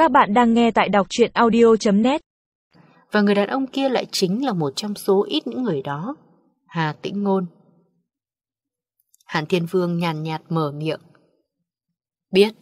Các bạn đang nghe tại đọc truyện audio.net. Và người đàn ông kia lại chính là một trong số ít những người đó, Hà Tĩnh Ngôn. Hàn Thiên Vương nhàn nhạt mở miệng. Biết.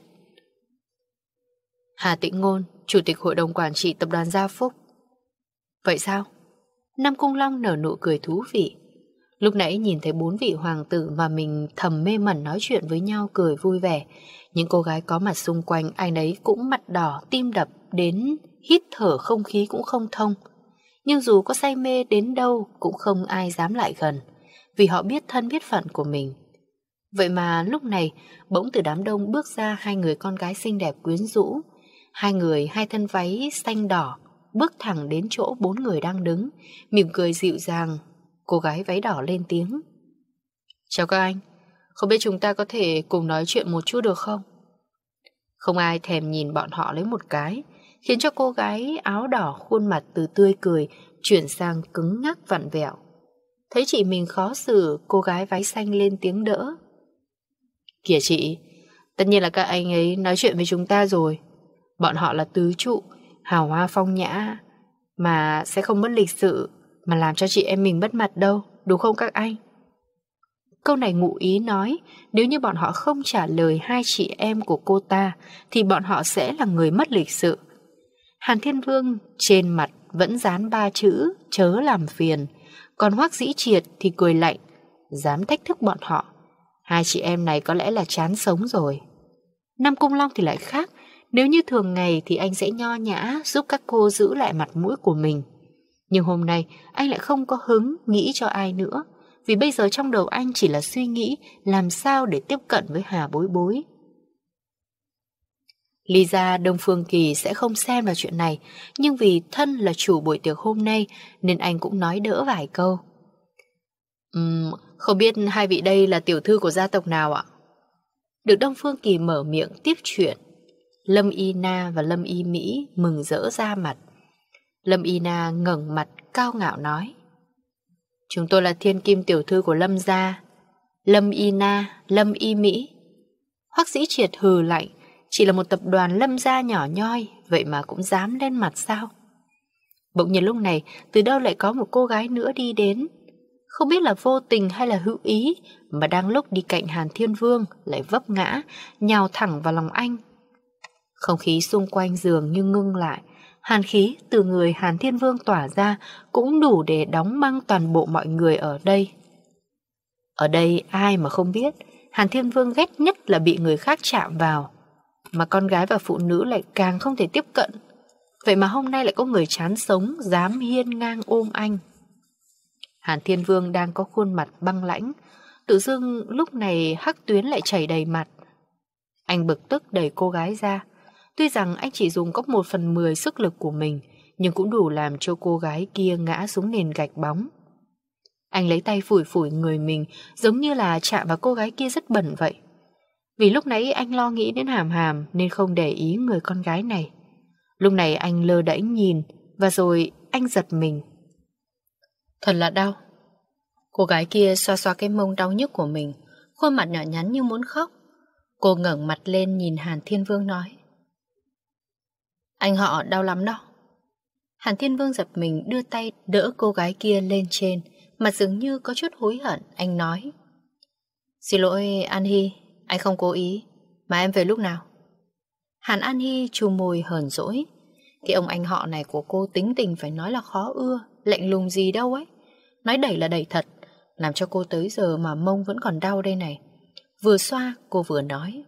Hà Tĩnh Ngôn, Chủ tịch Hội đồng Quản trị Tập đoàn Gia Phúc. Vậy sao? Nam Cung Long nở nụ cười thú vị. Lúc nãy nhìn thấy 4 vị hoàng tử mà mình thầm mê mẩn nói chuyện với nhau cười vui vẻ. Những cô gái có mặt xung quanh anh ấy cũng mặt đỏ, tim đập đến hít thở không khí cũng không thông. Nhưng dù có say mê đến đâu cũng không ai dám lại gần, vì họ biết thân biết phận của mình. Vậy mà lúc này bỗng từ đám đông bước ra 2 người con gái xinh đẹp quyến rũ. 2 người 2 thân váy xanh đỏ bước thẳng đến chỗ 4 người đang đứng, mỉm cười dịu dàng. Cô gái váy đỏ lên tiếng. Chào các anh, không biết chúng ta có thể cùng nói chuyện một chút được không? Không ai thèm nhìn bọn họ lấy một cái, khiến cho cô gái áo đỏ khuôn mặt từ tươi cười chuyển sang cứng ngắc vặn vẹo. Thấy chị mình khó xử, cô gái váy xanh lên tiếng đỡ. Kìa chị, tất nhiên là các anh ấy nói chuyện với chúng ta rồi. Bọn họ là tứ trụ, hào hoa phong nhã, mà sẽ không mất lịch sự mà làm cho chị em mình mất mặt đâu, đúng không các anh? Câu này ngụ ý nói nếu như bọn họ không trả lời 2 chị em của cô ta thì bọn họ sẽ là người mất lịch sự. Hàn Thiên Vương trên mặt vẫn dán 3 chữ chớ làm phiền, còn Hoắc Dĩ Triệt thì cười lạnh, dám thách thức bọn họ. 2 chị em này có lẽ là chán sống rồi. Nam Cung Long thì lại khác, nếu như thường ngày thì anh sẽ nho nhã giúp các cô giữ lại mặt mũi của mình. Nhưng hôm nay anh lại không có hứng nghĩ cho ai nữa, vì bây giờ trong đầu anh chỉ là suy nghĩ làm sao để tiếp cận với Hà Bối Bối. Lý ra Đông Phương Kỳ sẽ không xem vào chuyện này, nhưng vì thân là chủ buổi tiệc hôm nay nên anh cũng nói đỡ vài câu. Không biết 2 vị đây là tiểu thư của gia tộc nào ạ? Được Đông Phương Kỳ mở miệng tiếp chuyện. Lâm Y Na và Lâm Y Mỹ mừng rỡ ra mặt. Lâm Y Na ngẩng mặt cao ngạo nói. Chúng tôi là thiên kim tiểu thư của Lâm gia. Lâm Y Na, Lâm Y Mỹ. Hoắc Dĩ Triệt hừ lạnh, chỉ là một tập đoàn Lâm gia nhỏ nhoi, vậy mà cũng dám lên mặt sao? Bỗng nhiên lúc này, từ đâu lại có một cô gái nữa đi đến. Không biết là vô tình hay là hữu ý, mà đang lúc đi cạnh Hàn Thiên Vương lại vấp ngã, nhào thẳng vào lòng anh. Không khí xung quanh dường như ngưng lại. Hàn khí từ người Hàn Thiên Vương tỏa ra cũng đủ để đóng băng toàn bộ mọi người ở đây. Ở đây ai mà không biết Hàn Thiên Vương ghét nhất là bị người khác chạm vào, mà con gái và phụ nữ lại càng không thể tiếp cận. Vậy mà hôm nay lại có người chán sống dám hiên ngang ôm anh. Hàn Thiên Vương đang có khuôn mặt băng lãnh, tự dưng lúc này hắc tuyến lại chảy đầy mặt. Anh bực tức đẩy cô gái ra. Tuy rằng anh chỉ dùng có 1/10 sức lực của mình, nhưng cũng đủ làm cho cô gái kia ngã xuống nền gạch bóng. Anh lấy tay phủi phủi người mình, giống như là chạm vào cô gái kia rất bẩn vậy. Vì lúc nãy anh lo nghĩ đến Hàm Hàm nên không để ý người con gái này. Lúc này anh lơ đễnh nhìn, và rồi anh giật mình. Thật là đau. Cô gái kia xoa xoa cái mông đau nhức của mình, khuôn mặt nhỏ nhắn như muốn khóc. Cô ngẩng mặt lên nhìn Hàn Thiên Vương nói. Anh họ đau lắm đó. Hàn Thiên Vương giật mình đưa tay đỡ cô gái kia lên trên, mặt dường như có chút hối hận. Anh nói. Xin lỗi An Hy, anh không cố ý. Mà em về lúc nào? Hàn An Hy chu môi hờn dỗi. Cái ông anh họ này của cô tính tình phải nói là khó ưa, lạnh lùng gì đâu ấy. Nói đẩy là đẩy thật, làm cho cô tới giờ mà mông vẫn còn đau đây này. Vừa xoa cô vừa nói.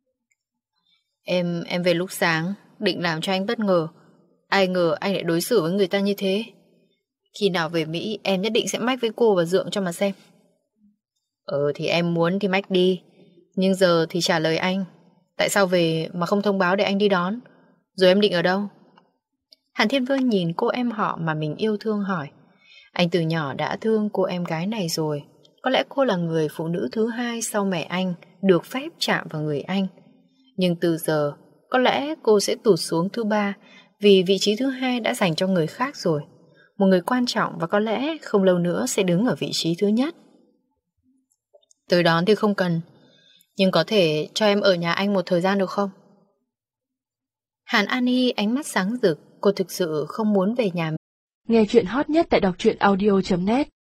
Em về lúc sáng, định làm cho anh bất ngờ. Ai ngờ anh lại đối xử với người ta như thế. Khi nào về Mỹ em nhất định sẽ mách với cô và Dượng cho mà xem. Thì em muốn thì mách đi, nhưng giờ thì trả lời anh. Tại sao về mà không thông báo để anh đi đón? Rồi em định ở đâu? Hàn Thiên Vương nhìn cô em họ mà mình yêu thương hỏi. Anh từ nhỏ đã thương cô em gái này rồi. Có lẽ cô là người phụ nữ thứ 2 sau mẹ anh được phép chạm vào người anh. Nhưng từ giờ có lẽ cô sẽ tụt xuống thứ 3, vì vị trí thứ 2 đã dành cho người khác rồi. Một người quan trọng và có lẽ không lâu nữa sẽ đứng ở vị trí thứ nhất. Tới đón thì không cần, nhưng có thể cho em ở nhà anh một thời gian được không? Hàn An Hi ánh mắt sáng rực, cô thực sự không muốn về nhà. Nghe chuyện hot nhất tại đọc truyện audio.net